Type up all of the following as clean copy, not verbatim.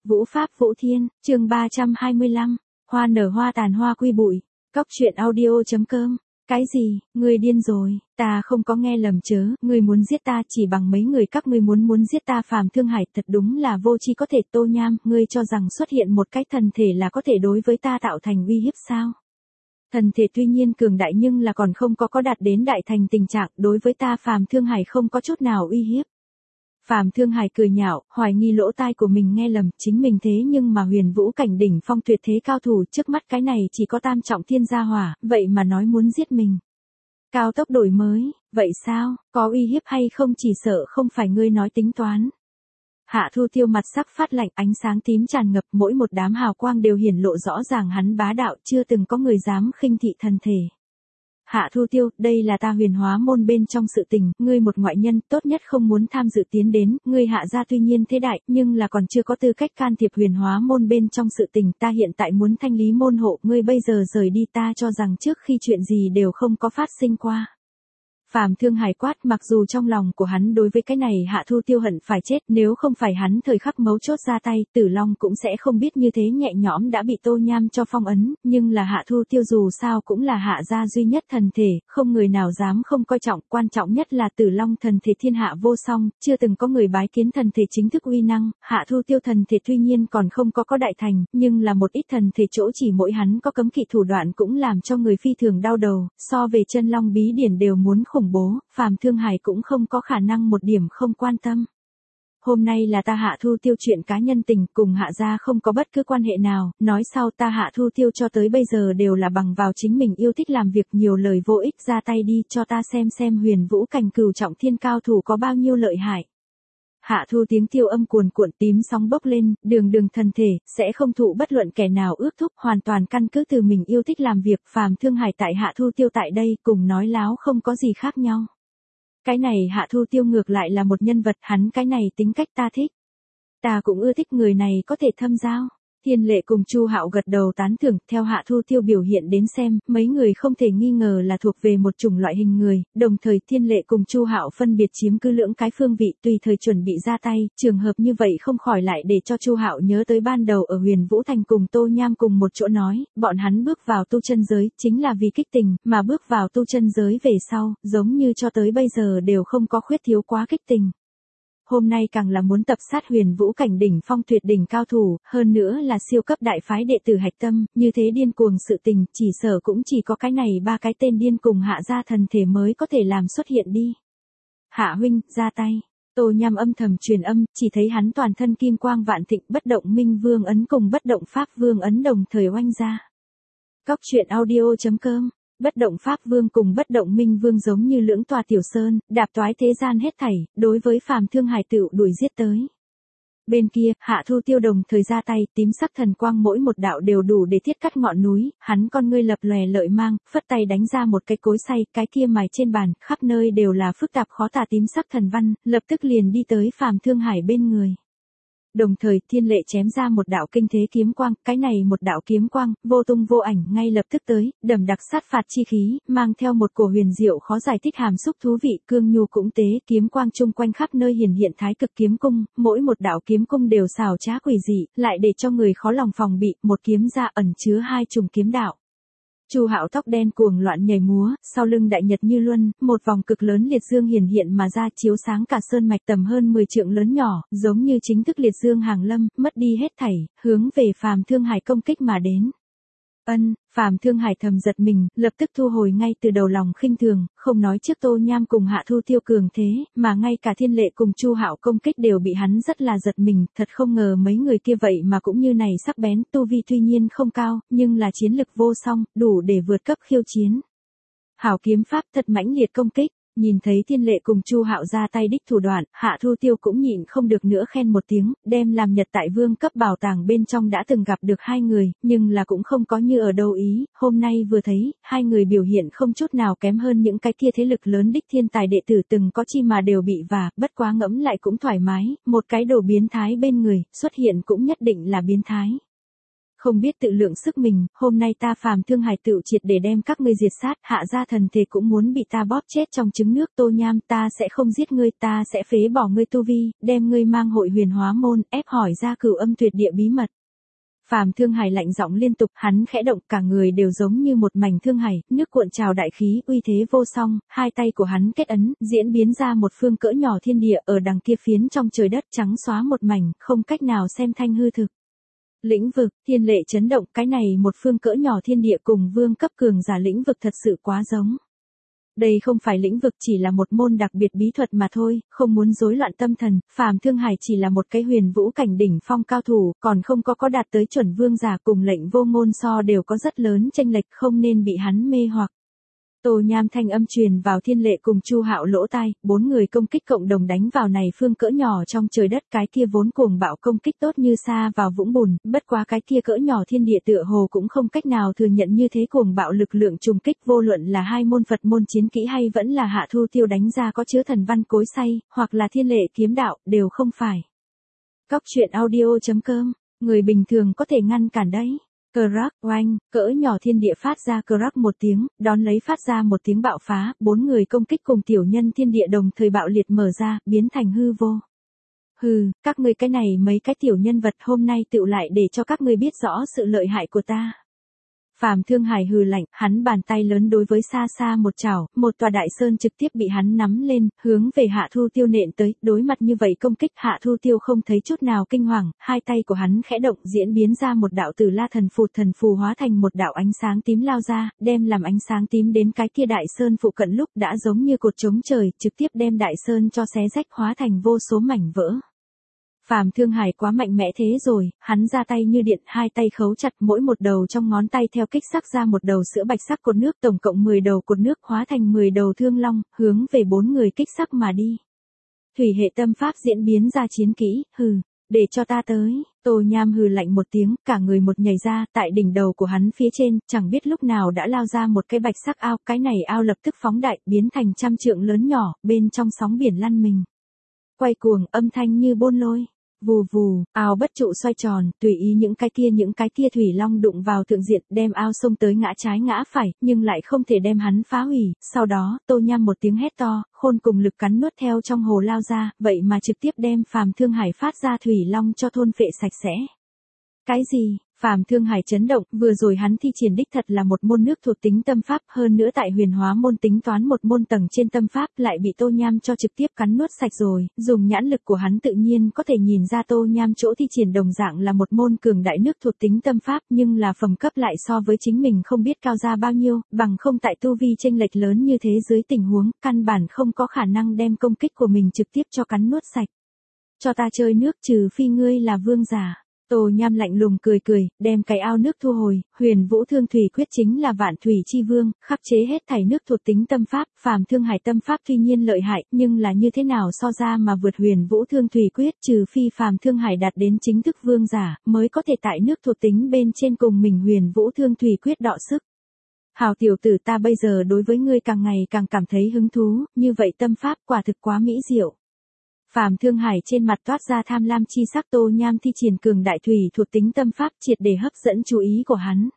Vũ Pháp Vũ Thiên, chương 325, hoa nở hoa tàn hoa quy bụi, cóc truyện audio.com. Cái gì, ngươi điên rồi, ta không có nghe lầm chớ, ngươi muốn giết ta chỉ bằng mấy người các ngươi muốn giết ta. Phàm Thương Hải thật đúng là vô tri có thể. Tô Nham, ngươi cho rằng xuất hiện một cái thần thể là có thể đối với ta tạo thành uy hiếp sao? Thần thể tuy nhiên cường đại nhưng là còn không có đạt đến đại thành tình trạng, đối với ta Phàm Thương Hải không có chút nào uy hiếp. Phàm Thương Hải cười nhạo, hoài nghi lỗ tai của mình nghe lầm, chính mình thế nhưng mà huyền vũ cảnh đỉnh phong tuyệt thế cao thủ, trước mắt cái này chỉ có tam trọng thiên gia hỏa, vậy mà nói muốn giết mình. Cao tốc đổi mới, vậy sao, có uy hiếp hay không chỉ sợ không phải ngươi nói tính toán. Hạ Thu Tiêu mặt sắc phát lạnh, ánh sáng tím tràn ngập, mỗi một đám hào quang đều hiển lộ rõ ràng hắn bá đạo, chưa từng có người dám khinh thị thần thể. Hạ Thu Tiêu, đây là ta huyền hóa môn bên trong sự tình, ngươi một ngoại nhân, tốt nhất không muốn tham dự tiến đến, ngươi Hạ gia tuy nhiên thế đại, nhưng là còn chưa có tư cách can thiệp huyền hóa môn bên trong sự tình, ta hiện tại muốn thanh lý môn hộ, ngươi bây giờ rời đi, ta cho rằng trước khi chuyện gì đều không có phát sinh qua. Phàm Thương Hải quát, mặc dù trong lòng của hắn đối với cái này Hạ Thu Tiêu hận phải chết, nếu không phải hắn thời khắc mấu chốt ra tay, Tử Long cũng sẽ không biết như thế nhẹ nhõm đã bị Tô Nham cho phong ấn, nhưng là Hạ Thu Tiêu dù sao cũng là Hạ gia duy nhất thần thể, không người nào dám không coi trọng, quan trọng nhất là Tử Long thần thể thiên hạ vô song, chưa từng có người bái kiến thần thể chính thức uy năng. Hạ Thu Tiêu thần thể tuy nhiên còn không có đại thành, nhưng là một ít thần thể chỗ chỉ mỗi hắn có cấm kỵ thủ đoạn cũng làm cho người phi thường đau đầu, so về chân long bí điển đều muốn khủng bố, Phàm Thương Hải cũng không có khả năng một điểm không quan tâm. Hôm nay là ta Hạ Thu Tiêu chuyện cá nhân tình, cùng Hạ gia không có bất cứ quan hệ nào, nói sau ta Hạ Thu Tiêu cho tới bây giờ đều là bằng vào chính mình yêu thích làm việc, nhiều lời vô ích, ra tay đi cho ta xem huyền vũ cảnh cửu trọng thiên cao thủ có bao nhiêu lợi hại. Hạ Thu tiếng tiêu âm cuồn cuộn, tím sóng bốc lên, đường thần thể, sẽ không thụ bất luận kẻ nào ước thúc, hoàn toàn căn cứ từ mình yêu thích làm việc. Phàm Thương Hải tại Hạ Thu Tiêu tại đây, cùng nói láo không có gì khác nhau. Cái này Hạ Thu Tiêu ngược lại là một nhân vật, hắn cái này tính cách ta thích. Ta cũng ưa thích người này có thể thâm giao. Thiên Lệ cùng Chu Hạo gật đầu tán thưởng, theo Hạ Thu Tiêu biểu hiện đến xem, mấy người không thể nghi ngờ là thuộc về một chủng loại hình người, đồng thời Thiên Lệ cùng Chu Hạo phân biệt chiếm cứ lưỡng cái phương vị, tùy thời chuẩn bị ra tay, trường hợp như vậy không khỏi lại để cho Chu Hạo nhớ tới ban đầu ở Huyền Vũ Thành cùng Tô Nham cùng một chỗ nói, bọn hắn bước vào tu chân giới, chính là vì kích tình, mà bước vào tu chân giới về sau, giống như cho tới bây giờ đều không có khuyết thiếu quá kích tình. Hôm nay càng là muốn tập sát huyền vũ cảnh đỉnh phong tuyệt đỉnh cao thủ, hơn nữa là siêu cấp đại phái đệ tử hạch tâm, như thế điên cuồng sự tình, chỉ sợ cũng chỉ có cái này ba cái tên điên cùng Hạ gia thần thể mới có thể làm xuất hiện đi. Hạ huynh, ra tay. Tô Nham âm thầm truyền âm, chỉ thấy hắn toàn thân kim quang vạn thịnh, bất động minh vương ấn cùng bất động pháp vương ấn đồng thời oanh ra. Cóc truyện audio.com. Bất động pháp vương cùng bất động minh vương giống như lưỡng tòa tiểu sơn, đạp toái thế gian hết thảy, đối với Phàm Thương Hải tựu đuổi giết tới. Bên kia, Hạ Thu Tiêu đồng thời ra tay, tím sắc thần quang mỗi một đạo đều đủ để thiết cắt ngọn núi, hắn con ngươi lập lòe lợi mang, phất tay đánh ra một cái cối xay, cái kia mài trên bàn, khắp nơi đều là phức tạp khó tả tím sắc thần văn, lập tức liền đi tới Phàm Thương Hải bên người. Đồng thời, Thiên Lệ chém ra một đạo kinh thế kiếm quang, cái này một đạo kiếm quang, vô tung vô ảnh, ngay lập tức tới, đậm đặc sát phạt chi khí, mang theo một cổ huyền diệu khó giải thích hàm xúc thú vị, cương nhu cũng tế, kiếm quang chung quanh khắp nơi hiển hiện thái cực kiếm cung, mỗi một đạo kiếm cung đều xảo trá quỷ dị, lại để cho người khó lòng phòng bị, một kiếm ra ẩn chứa hai trùng kiếm đạo. Chu Hạo tóc đen cuồng loạn nhảy múa, sau lưng đại nhật như luân, một vòng cực lớn liệt dương hiển hiện mà ra, chiếu sáng cả sơn mạch tầm hơn 10 trượng lớn nhỏ, giống như chính thức liệt dương hàng lâm, mất đi hết thảy, hướng về Phàm Thương Hải công kích mà đến. Phàm Thương Hải thầm giật mình, lập tức thu hồi ngay từ đầu lòng khinh thường, không nói trước Tô Nham cùng Hạ Thu Tiêu cường thế, mà ngay cả Thiên Lệ cùng Chu Hạo công kích đều bị hắn rất là giật mình, thật không ngờ mấy người kia vậy mà cũng như này sắc bén, tu vi tuy nhiên không cao, nhưng là chiến lực vô song, đủ để vượt cấp khiêu chiến. Hảo kiếm pháp thật mãnh liệt công kích. Nhìn thấy Thiên Lệ cùng Chu Hạo ra tay đích thủ đoạn, Hạ Thu Tiêu cũng nhịn không được nữa khen một tiếng, đem làm Nhật tại vương cấp bảo tàng bên trong đã từng gặp được hai người, nhưng là cũng không có như ở đâu ý, hôm nay vừa thấy, hai người biểu hiện không chút nào kém hơn những cái kia thế lực lớn đích thiên tài đệ tử từng có chi mà đều bị vả, bất quá ngẫm lại cũng thoải mái, một cái đồ biến thái bên người, xuất hiện cũng nhất định là biến thái. không biết tự lượng sức mình, hôm nay ta Phàm Thương Hải tựu triệt để đem các ngươi diệt sát, hạ gia thần thể cũng muốn bị ta bóp chết trong trứng nước. Tô Nham, ta sẽ không giết ngươi, ta sẽ phế bỏ ngươi tu vi, đem ngươi mang hội Huyền Hóa môn, ép hỏi ra Cửu Âm Tuyệt Địa bí mật. Phàm Thương Hải lạnh giọng liên tục, hắn khẽ động, cả người đều giống như một mảnh thương hải, nước cuộn trào đại khí, uy thế vô song, hai tay của hắn kết ấn, diễn biến ra một phương cỡ nhỏ thiên địa ở đằng kia phiến trong trời đất trắng xóa một mảnh, không cách nào xem thanh hư thực. Lĩnh vực, thiên lệ chấn động, cái này một phương cỡ nhỏ thiên địa cùng vương cấp cường giả lĩnh vực thật sự quá giống. Đây không phải lĩnh vực, chỉ là một môn đặc biệt bí thuật mà thôi, không muốn rối loạn tâm thần, Phàm Thương Hải chỉ là một cái huyền vũ cảnh đỉnh phong cao thủ, còn không có đạt tới chuẩn vương giả, cùng lệnh vô ngôn so đều có rất lớn chênh lệch, không nên bị hắn mê hoặc. Tô Nham thanh âm truyền vào Thiên Lệ cùng Chu Hạo lỗ tai, bốn người công kích cộng đồng đánh vào này phương cỡ nhỏ trong trời đất, cái kia vốn cuồng bạo công kích tốt như sa vào vũng bùn, bất quá cái kia cỡ nhỏ thiên địa tựa hồ cũng không cách nào thừa nhận như thế cuồng bạo lực lượng trùng kích, vô luận là hai môn Phật môn chiến kỹ hay vẫn là Hạ Thu Tiêu đánh ra có chứa thần văn cối xay, hoặc là Thiên Lệ kiếm đạo, đều không phải. Cóc truyện audio.com, người bình thường có thể ngăn cản đấy. Crack, oanh, cỡ nhỏ thiên địa phát ra crack một tiếng, đón lấy phát ra một tiếng bạo phá, bốn người công kích cùng tiểu nhân thiên địa đồng thời bạo liệt mở ra, biến thành hư vô. Hừ, các ngươi cái này mấy cái tiểu nhân vật hôm nay tựu lại để cho các ngươi biết rõ sự lợi hại của ta. Phàm Thương Hải hừ lạnh, hắn bàn tay lớn đối với xa xa một chảo, một tòa đại sơn trực tiếp bị hắn nắm lên, hướng về Hạ Thu Tiêu nện tới, đối mặt như vậy công kích, Hạ Thu Tiêu không thấy chút nào kinh hoàng, hai tay của hắn khẽ động, diễn biến ra một đạo Tử La thần phù hóa thành một đạo ánh sáng tím lao ra, đem làm ánh sáng tím đến cái kia đại sơn phụ cận lúc đã giống như cột trống trời, trực tiếp đem đại sơn cho xé rách, hóa thành vô số mảnh vỡ. Phàm Thương Hải quá mạnh mẽ thế rồi, hắn ra tay như điện, hai tay khấu chặt, mỗi một đầu trong ngón tay theo kích sắc ra một đầu sữa bạch sắc cột nước, tổng cộng 10 đầu cột nước hóa thành 10 đầu thương long, hướng về bốn người kích sắc mà đi. Thủy hệ tâm pháp diễn biến ra chiến kỹ, hừ, để cho ta tới. Tô Nham hừ lạnh một tiếng, cả người một nhảy ra, tại đỉnh đầu của hắn phía trên, chẳng biết lúc nào đã lao ra một cái bạch sắc ao, cái này ao lập tức phóng đại, biến thành trăm trượng lớn nhỏ, bên trong sóng biển lăn mình. Quay cuồng, âm thanh như bôn lôi. Vù vù, ao bất trụ xoay tròn, tùy ý những cái kia thủy long đụng vào thượng diện, đem ao xông tới ngã trái ngã phải, nhưng lại không thể đem hắn phá hủy. Sau đó, Tô Nham một tiếng hét to, khôn cùng lực cắn nuốt theo trong hồ lao ra, vậy mà trực tiếp đem Phàm Thương Hải phát ra thủy long cho thôn phệ sạch sẽ. Cái gì? Phàm Thương Hải chấn động, vừa rồi hắn thi triển đích thật là một môn nước thuộc tính tâm pháp, hơn nữa tại Huyền Hóa môn tính toán một môn tầng trên tâm pháp, lại bị Tô Nham cho trực tiếp cắn nuốt sạch rồi, dùng nhãn lực của hắn tự nhiên có thể nhìn ra Tô Nham chỗ thi triển đồng dạng là một môn cường đại nước thuộc tính tâm pháp, nhưng là phẩm cấp lại so với chính mình không biết cao ra bao nhiêu, bằng không tại tu vi chênh lệch lớn như thế dưới tình huống, căn bản không có khả năng đem công kích của mình trực tiếp cho cắn nuốt sạch. Cho ta chơi nước, trừ phi ngươi là vương giả. Tô Nham lạnh lùng cười cười, đem cái ao nước thu hồi, Huyền Vũ Thương Thủy Quyết chính là vạn thủy chi vương, khắc chế hết thảy nước thuộc tính tâm pháp, Phàm Thương Hải tâm pháp tuy nhiên lợi hại, nhưng là như thế nào so ra mà vượt Huyền Vũ Thương Thủy Quyết, trừ phi Phàm Thương Hải đạt đến chính thức vương giả, mới có thể tại nước thuộc tính bên trên cùng mình Huyền Vũ Thương Thủy Quyết đọ sức. Hào tiểu tử, ta bây giờ đối với ngươi càng ngày càng cảm thấy hứng thú, như vậy tâm pháp quả thực quá mỹ diệu. Phàm Thương Hải trên mặt toát ra tham lam chi sắc, Tô Nham thi triển cường đại thủy thuộc tính tâm pháp triệt để hấp dẫn chú ý của hắn.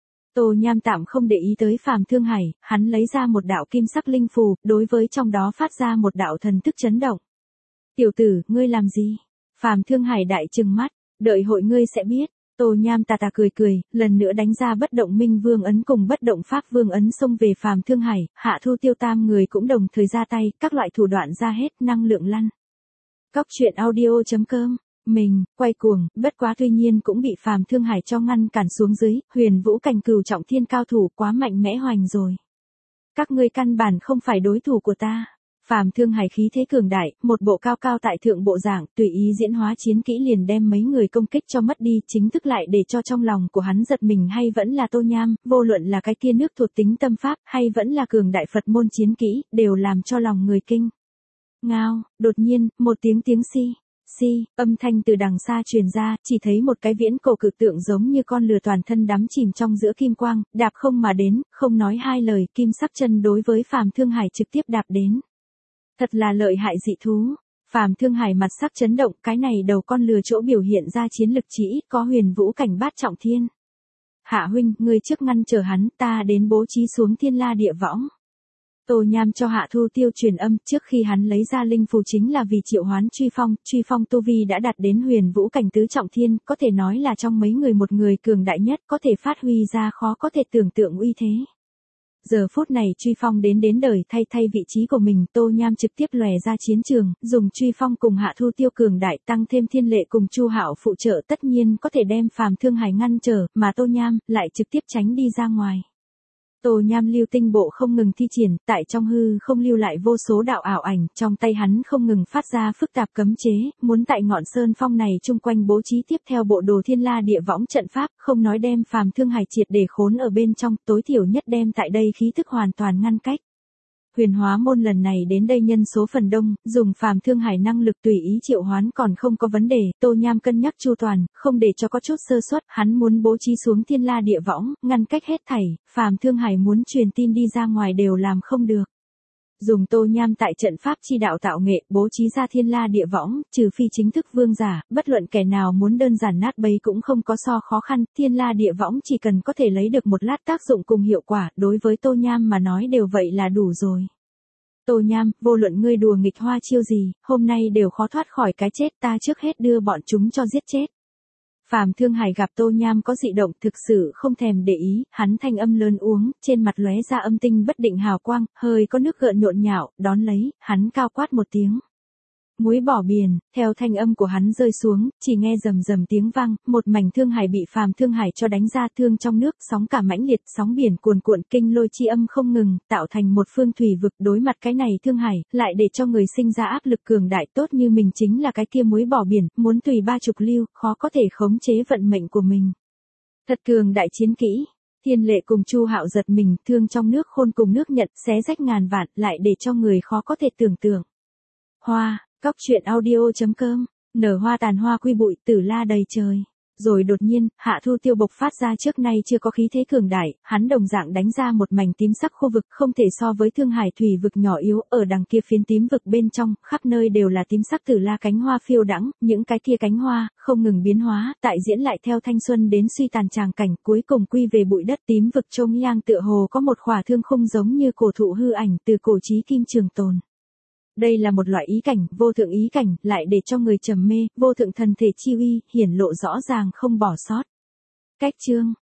Tô Nham tạm không để ý tới Phàm Thương Hải, hắn lấy ra một đạo kim sắc linh phù, đối với trong đó phát ra một đạo thần thức chấn động. Tiểu tử, ngươi làm gì? Phàm Thương Hải đại trừng mắt, đợi hội ngươi sẽ biết. Tô Nham tà tà cười cười, lần nữa đánh ra bất động minh vương ấn cùng bất động pháp vương ấn xông về Phàm Thương Hải, Hạ Thu Tiêu tam người cũng đồng thời ra tay, các loại thủ đoạn ra hết, năng lượng lăn. Cóc truyện audio.com, mình, quay cuồng, bất quá tuy nhiên cũng bị Phàm Thương Hải cho ngăn cản xuống dưới, Huyền Vũ cảnh cửu trọng thiên cao thủ quá mạnh mẽ hoành rồi. Các ngươi căn bản không phải đối thủ của ta. Phàm Thương Hải khí thế cường đại, một bộ cao cao tại thượng bộ dạng, tùy ý diễn hóa chiến kỹ liền đem mấy người công kích cho mất đi, chính thức lại để cho trong lòng của hắn giật mình hay vẫn là Tô Nham, vô luận là cái kia nước thuộc tính tâm pháp hay vẫn là cường đại Phật môn chiến kỹ, đều làm cho lòng người kinh. Ngao, đột nhiên, một tiếng si, âm thanh từ đằng xa truyền ra, chỉ thấy một cái viễn cổ cự tượng giống như con lừa toàn thân đắm chìm trong giữa kim quang, đạp không mà đến, không nói hai lời, kim sắc chân đối với Phàm Thương Hải trực tiếp đạp đến. Thật là lợi hại dị thú. Phàm Thương Hải mặt sắc chấn động, cái này đầu con lừa chỗ biểu hiện ra chiến lực chỉ ít có Huyền Vũ cảnh bát trọng thiên. Hạ huynh, ngươi trước ngăn trở hắn, ta đến bố trí xuống thiên la địa võng. Tô Nham cho Hạ Thu Tiêu truyền âm, trước khi hắn lấy ra linh phù chính là vì triệu hoán Truy Phong tu vi đã đạt đến huyền vũ cảnh tứ trọng thiên, có thể nói là trong mấy người một người cường đại nhất, có thể phát huy ra khó có thể tưởng tượng uy thế. Giờ phút này Truy Phong đến đời thay vị trí của mình, Tô Nham trực tiếp lòe ra chiến trường, dùng Truy Phong cùng Hạ Thu Tiêu cường đại tăng thêm Thiên Lệ cùng Chu Hạo phụ trợ tất nhiên có thể đem Phàm Thương Hải ngăn trở, mà Tô Nham lại trực tiếp tránh đi ra ngoài. Tô Nham lưu tinh bộ không ngừng thi triển, tại trong hư không lưu lại vô số đạo ảo ảnh, trong tay hắn không ngừng phát ra phức tạp cấm chế, muốn tại ngọn sơn phong này chung quanh bố trí tiếp theo bộ đồ thiên la địa võng trận pháp, không nói đem Phàm Thương Hải triệt để khốn ở bên trong, tối thiểu nhất đem tại đây khí thức hoàn toàn ngăn cách. Huyền hóa môn lần này đến đây nhân số phần đông, dùng Phàm Thương Hải năng lực tùy ý triệu hoán còn không có vấn đề, Tô Nham cân nhắc chu toàn, không để cho có chút sơ suất, hắn muốn bố trí xuống thiên la địa võng, ngăn cách hết thảy, Phàm Thương Hải muốn truyền tin đi ra ngoài đều làm không được. Dùng Tô Nham tại trận pháp chi đạo tạo nghệ, bố trí ra thiên la địa võng, trừ phi chính thức vương giả, bất luận kẻ nào muốn đơn giản nát bấy cũng không có so khó khăn, thiên la địa võng chỉ cần có thể lấy được một lát tác dụng cùng hiệu quả, đối với Tô Nham mà nói đều vậy là đủ rồi. Tô Nham, vô luận ngươi đùa nghịch hoa chiêu gì, hôm nay đều khó thoát khỏi cái chết, ta trước hết đưa bọn chúng cho giết chết. Phàm Thương Hải gặp Tô Nham có dị động thực sự không thèm để ý, hắn thanh âm lớn uống, trên mặt lóe ra âm tinh bất định hào quang, hơi có nước gợn nhộn nhạo, đón lấy, hắn cao quát một tiếng. Muối bỏ biển, theo thanh âm của hắn rơi xuống, chỉ nghe rầm rầm tiếng vang, một mảnh Thương Hải bị Phàm Thương Hải cho đánh ra thương trong nước, sóng cả mãnh liệt, sóng biển cuồn cuộn kinh lôi chi âm không ngừng, tạo thành một phương thủy vực. Đối mặt cái này Thương Hải, lại để cho người sinh ra áp lực cường đại, tốt như mình chính là cái kia muối bỏ biển, muốn tùy 30 lưu, khó có thể khống chế vận mệnh của mình. Thật cường đại chiến kỹ. Thiên Lệ cùng Chu Hạo giật mình, thương trong nước khôn cùng nước Nhật, xé rách ngàn vạn, lại để cho người khó có thể tưởng tượng. Hoa. Cóc truyện audio.com, nở hoa tàn hoa quy bụi, tử la đầy trời. Rồi đột nhiên, Hạ Thu Tiêu bộc phát ra trước nay chưa có khí thế cường đại, hắn đồng dạng đánh ra một mảnh tím sắc khu vực không thể so với Thương Hải thủy vực nhỏ yếu, ở đằng kia phiến tím vực bên trong, khắp nơi đều là tím sắc tử la cánh hoa phiêu đãng, những cái kia cánh hoa, không ngừng biến hóa, tại diễn lại theo thanh xuân đến suy tàn tràng cảnh, cuối cùng quy về bụi đất tím vực trông nhang tựa hồ có một khỏa thương khung giống như cổ thụ hư ảnh từ cổ chí kim trường tồn. Đây là một loại ý cảnh, vô thượng ý cảnh, lại để cho người trầm mê, vô thượng thần thể chi uy, hiển lộ rõ ràng không bỏ sót. Cách chương